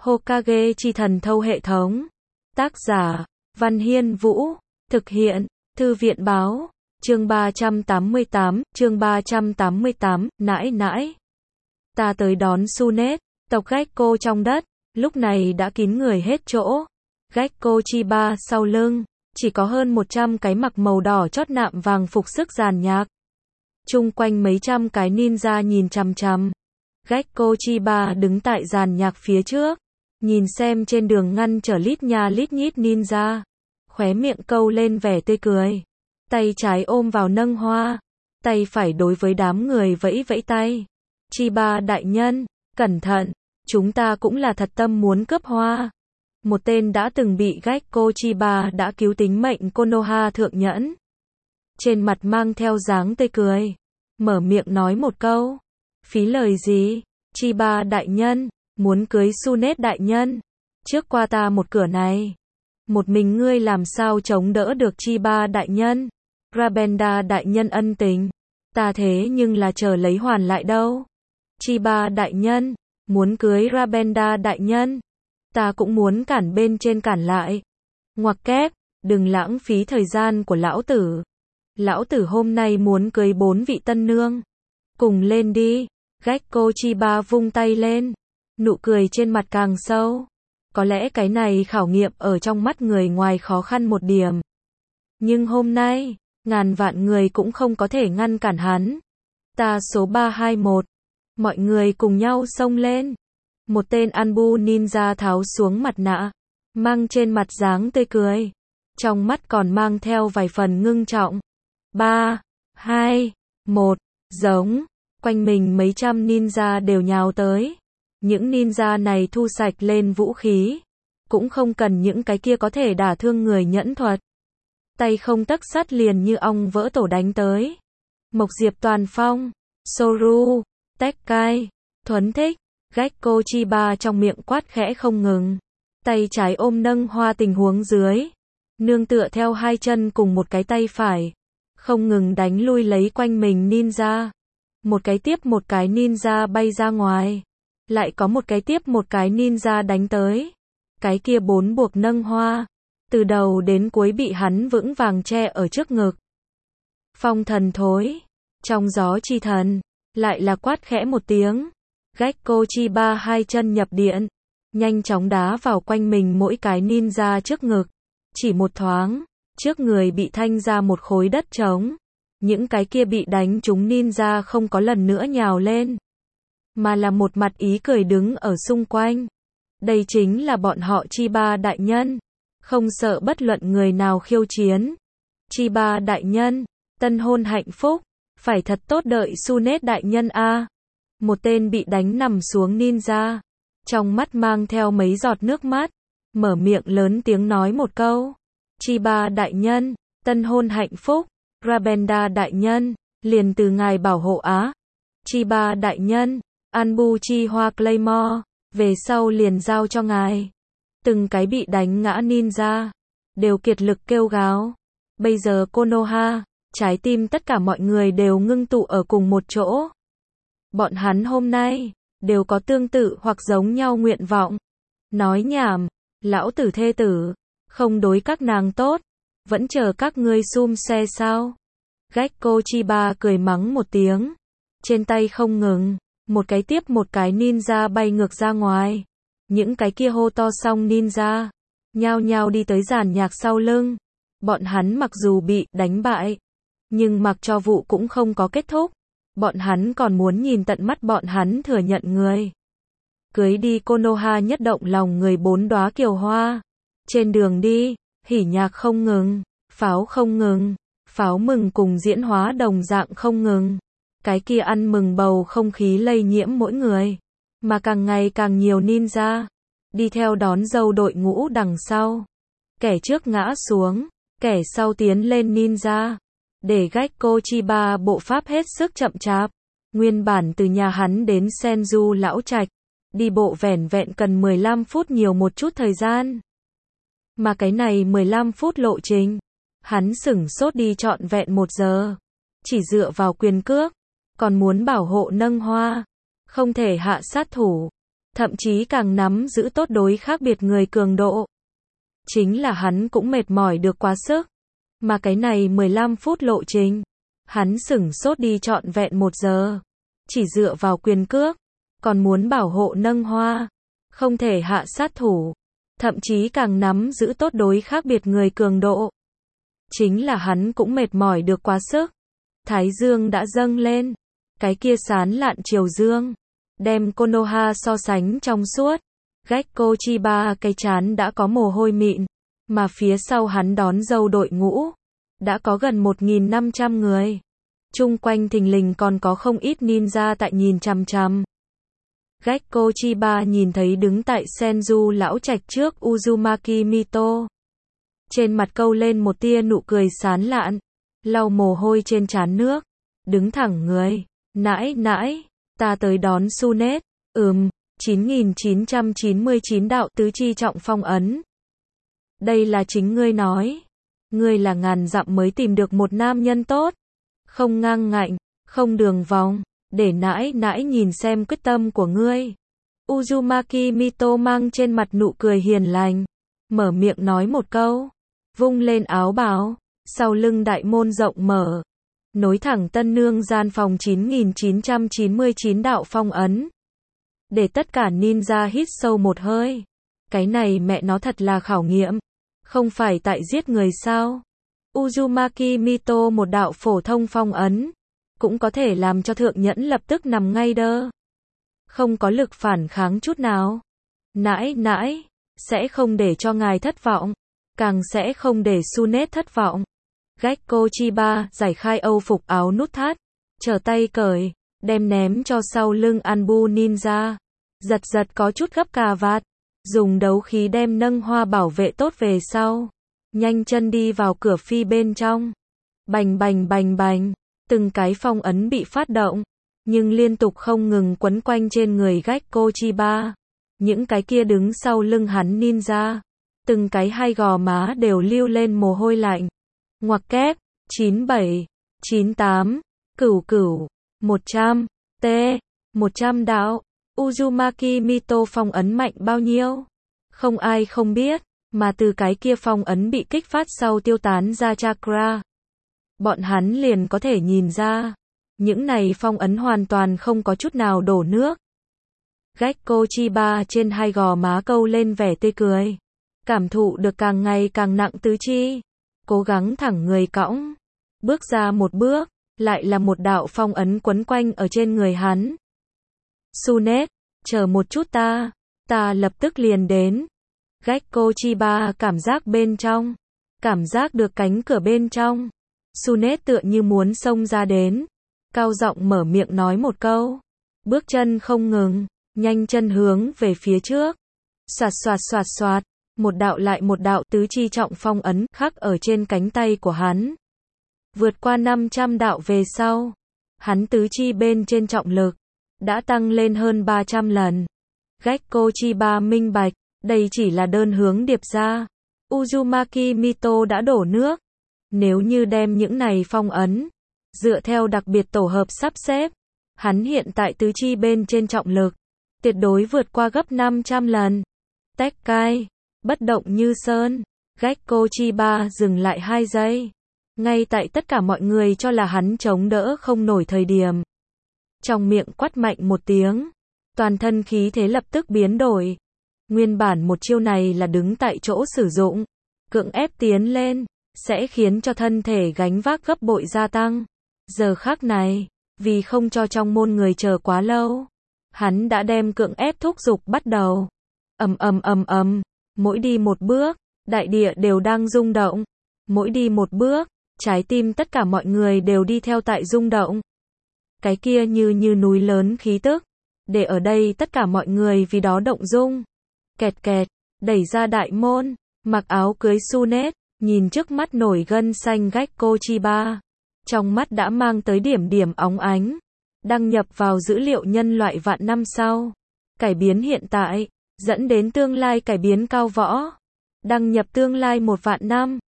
Hokage chi thần thâu hệ thống. Tác giả, Văn Hiên Vũ. Thực hiện, Thư viện báo. Chương 388, nãi nãi. Ta tới đón Sunet, tộc Gekko trong đất, lúc này đã kín người hết chỗ. Gekko Chiba sau lưng, chỉ có hơn 100 cái mặc màu đỏ chót nạm vàng phục sức giàn nhạc. Chung quanh mấy trăm cái ninja nhìn chằm chằm. Gekko Chiba đứng tại giàn nhạc phía trước, nhìn xem trên đường ngăn trở lít nha lít nhít ninja, khóe miệng câu lên vẻ tươi cười. Tay trái ôm vào nâng hoa, tay phải đối với đám người vẫy vẫy tay. Chiba đại nhân, cẩn thận, chúng ta cũng là thật tâm muốn cướp hoa. Một tên đã từng bị Gekko Chiba đã cứu tính mệnh Konoha thượng nhẫn, trên mặt mang theo dáng tươi cười, mở miệng nói một câu. Phí lời gì? Chiba đại nhân, muốn cưới Sunet đại nhân, trước qua ta một cửa này. Một mình ngươi làm sao chống đỡ được Chiba đại nhân? Rabenda đại nhân ân tình, ta thế nhưng là chờ lấy hoàn lại đâu. Chiba đại nhân, muốn cưới Rabenda đại nhân, ta cũng muốn cản bên trên cản lại. Ngoặc kép, đừng lãng phí thời gian của lão tử. Lão tử hôm nay muốn cưới 4 vị tân nương. Cùng lên đi. Gekko Chiba vung tay lên, nụ cười trên mặt càng sâu. Có lẽ cái này khảo nghiệm ở trong mắt người ngoài khó khăn một điểm, nhưng hôm nay, ngàn vạn người cũng không có thể ngăn cản hắn. Ta số 321. Mọi người cùng nhau xông lên. Một tên Anbu ninja tháo xuống mặt nạ, mang trên mặt dáng tươi cười, trong mắt còn mang theo vài phần ngưng trọng. 3, 2, 1, giống. Quanh mình mấy trăm ninja đều nhào tới. Những ninja này thu sạch lên vũ khí, cũng không cần những cái kia có thể đả thương người nhẫn thuật. Tay không tấc sắt liền như ong vỡ tổ đánh tới. Mộc Diệp Toàn Phong, Soru, Tekkai, Thuấn Thích, Gekko Chiba trong miệng quát khẽ không ngừng. Tay trái ôm nâng hoa tình huống dưới, nương tựa theo hai chân cùng một cái tay phải, không ngừng đánh lui lấy quanh mình ninja. Một cái tiếp một cái ninja bay ra ngoài, lại có một cái tiếp một cái ninja đánh tới. Cái kia 4 buộc nâng hoa, từ đầu đến cuối bị hắn vững vàng che ở trước ngực. Phong thần thối, trong gió chi thần, lại là quát khẽ một tiếng. Gekko Chiba hai chân nhập điện, nhanh chóng đá vào quanh mình mỗi cái ninja trước ngực. Chỉ một thoáng, trước người bị thanh ra một khối đất trống. Những cái kia bị đánh trúng ninja không có lần nữa nhào lên, mà là một mặt ý cười đứng ở xung quanh. Đây chính là bọn họ Chiba đại nhân, không sợ bất luận người nào khiêu chiến. Chiba đại nhân, tân hôn hạnh phúc, phải thật tốt đợi Sunet đại nhân a. Một tên bị đánh nằm xuống ninja, trong mắt mang theo mấy giọt nước mắt, mở miệng lớn tiếng nói một câu. Chiba đại nhân, tân hôn hạnh phúc. Rabenda đại nhân, liền từ ngài bảo hộ á. Chiba đại nhân, Anbu chi hoa Claymore, về sau liền giao cho ngài. Từng cái bị đánh ngã ninja, đều kiệt lực kêu gào. Bây giờ Konoha, trái tim tất cả mọi người đều ngưng tụ ở cùng một chỗ. Bọn hắn hôm nay, đều có tương tự hoặc giống nhau nguyện vọng. Nói nhảm, lão tử thê tử, không đối các nàng tốt. Vẫn chờ các ngươi sum xe sao? Gekko Chiba cười mắng một tiếng. Trên tay không ngừng, một cái tiếp một cái ninja bay ngược ra ngoài. Những cái kia hô to xong ninja, nhao nhao đi tới giàn nhạc sau lưng. Bọn hắn mặc dù bị đánh bại, nhưng mặc cho vụ cũng không có kết thúc. Bọn hắn còn muốn nhìn tận mắt bọn hắn thừa nhận người cưới đi Konoha nhất động lòng người 4 đóa kiều hoa. Trên đường đi, hỉ nhạc không ngừng, pháo không ngừng, pháo mừng cùng diễn hóa đồng dạng không ngừng. Cái kia ăn mừng bầu không khí lây nhiễm mỗi người, mà càng ngày càng nhiều ninja đi theo đón dâu đội ngũ đằng sau. Kẻ trước ngã xuống, kẻ sau tiến lên ninja, để Gekko Chiba bộ pháp hết sức chậm chạp. Nguyên bản từ nhà hắn đến Senju lão trạch, đi bộ vẻn vẹn cần 15 phút nhiều một chút thời gian. Mà cái này 15 phút lộ trình, hắn sửng sốt đi trọn vẹn 1 giờ. Chỉ dựa vào quyền cước, còn muốn bảo hộ nâng hoa, không thể hạ sát thủ. thậm chí càng nắm giữ tốt đối khác biệt người cường độ. Chính là hắn cũng mệt mỏi được quá sức. Mà cái này 15 phút lộ trình, hắn sửng sốt đi trọn vẹn 1 giờ. Chỉ dựa vào quyền cước, còn muốn bảo hộ nâng hoa, không thể hạ sát thủ, thậm chí càng nắm giữ tốt đối khác biệt người cường độ. Chính là hắn cũng mệt mỏi được quá sức. Thái dương đã dâng lên, cái kia sán lạn chiều dương, đem Konoha so sánh trong suốt. Gekko Chiba cái trán đã có mồ hôi mịn, mà phía sau hắn đón dâu đội ngũ, đã có gần 1.500 người. Chung quanh thình lình còn có không ít ninja tại nhìn chằm chằm. Gekko Chiba nhìn thấy đứng tại Senju lão trạch trước Uzumaki Mito. Trên mặt câu lên một tia nụ cười sán lạn, lau mồ hôi trên trán nước, đứng thẳng người. Nãi nãi, ta tới đón Tsunade. 9999 đạo tứ chi trọng phong ấn. Đây là chính ngươi nói. Ngươi là ngàn dặm mới tìm được một nam nhân tốt. Không ngang ngạnh, không đường vòng, để nãi nãi nhìn xem quyết tâm của ngươi. Uzumaki Mito mang trên mặt nụ cười hiền lành, mở miệng nói một câu, vung lên áo bào, sau lưng đại môn rộng mở, nối thẳng tân nương gian phòng 9999 đạo phong ấn. Để tất cả ninja hít sâu một hơi. Cái này mẹ nó thật là khảo nghiệm. Không phải tại giết người sao? Uzumaki Mito một đạo phổ thông phong ấn, cũng có thể làm cho thượng nhẫn lập tức nằm ngay đơ. Không có lực phản kháng chút nào. Nãi nãi, sẽ không để cho ngài thất vọng, càng sẽ không để Tsunade thất vọng. Gekko Chiba giải khai âu phục áo nút thắt, trở tay cởi, đem ném cho sau lưng Anbu Ninja. Giật giật có chút gấp cà vạt, dùng đấu khí đem nâng hoa bảo vệ tốt về sau. Nhanh chân đi vào cửa phi bên trong. Bành bành bành bành, từng cái phong ấn bị phát động, nhưng liên tục không ngừng quấn quanh trên người Gekko Chiba. Những cái kia đứng sau lưng hắn ninja, từng cái hai gò má đều lưu lên mồ hôi lạnh. Ngoặc kép, 97, 98, cửu cửu, 100, T, 100 đạo. Uzumaki Mito phong ấn mạnh bao nhiêu? Không ai không biết, mà từ cái kia phong ấn bị kích phát sau tiêu tán ra chakra. Bọn hắn liền có thể nhìn ra, những này phong ấn hoàn toàn không có chút nào đổ nước. Gekko Chiba trên hai gò má câu lên vẻ tươi cười, cảm thụ được càng ngày càng nặng tứ chi, cố gắng thẳng người cõng, bước ra một bước, lại là một đạo phong ấn quấn quanh ở trên người hắn. Tsunade, chờ một chút ta lập tức liền đến. Gekko Chiba cảm giác bên trong, cảm giác được cánh cửa bên trong. Tsunade tựa như muốn xông ra đến, cao giọng mở miệng nói một câu, bước chân không ngừng, nhanh chân hướng về phía trước. Xoạt xoạt xoạt xoạt, một đạo lại một đạo tứ chi trọng phong ấn khắc ở trên cánh tay của hắn. Vượt qua 500 đạo về sau, hắn tứ chi bên trên trọng lực đã tăng lên hơn 300 lần. Gekko Chiba minh bạch, đây chỉ là đơn hướng điệp ra. Uzumaki Mito đã đổ nước. Nếu như đem những này phong ấn, dựa theo đặc biệt tổ hợp sắp xếp, hắn hiện tại tứ chi bên trên trọng lực, tuyệt đối vượt qua gấp 500 lần. Tekkai, bất động như sơn. Gekko Chiba dừng lại 2 giây. Ngay tại tất cả mọi người cho là hắn chống đỡ không nổi thời điểm. Trong miệng quát mạnh một tiếng, toàn thân khí thế lập tức biến đổi. Nguyên bản một chiêu này là đứng tại chỗ sử dụng, cưỡng ép tiến lên, sẽ khiến cho thân thể gánh vác gấp bội gia tăng. Giờ khắc này, vì không cho trong môn người chờ quá lâu, hắn đã đem cưỡng ép thúc giục bắt đầu. Mỗi đi một bước, đại địa đều đang rung động. Mỗi đi một bước, trái tim tất cả mọi người đều đi theo tại rung động. Cái kia như núi lớn khí tức, để ở đây tất cả mọi người vì đó động dung. Kẹt kẹt, đẩy ra đại môn, mặc áo cưới Tsunade, nhìn trước mắt nổi gân xanh Gekko Chiba. Trong mắt đã mang tới điểm điểm óng ánh. Đăng nhập vào dữ liệu nhân loại vạn năm sau. Cải biến hiện tại, dẫn đến tương lai cải biến cao võ. Đăng nhập tương lai 1 vạn năm.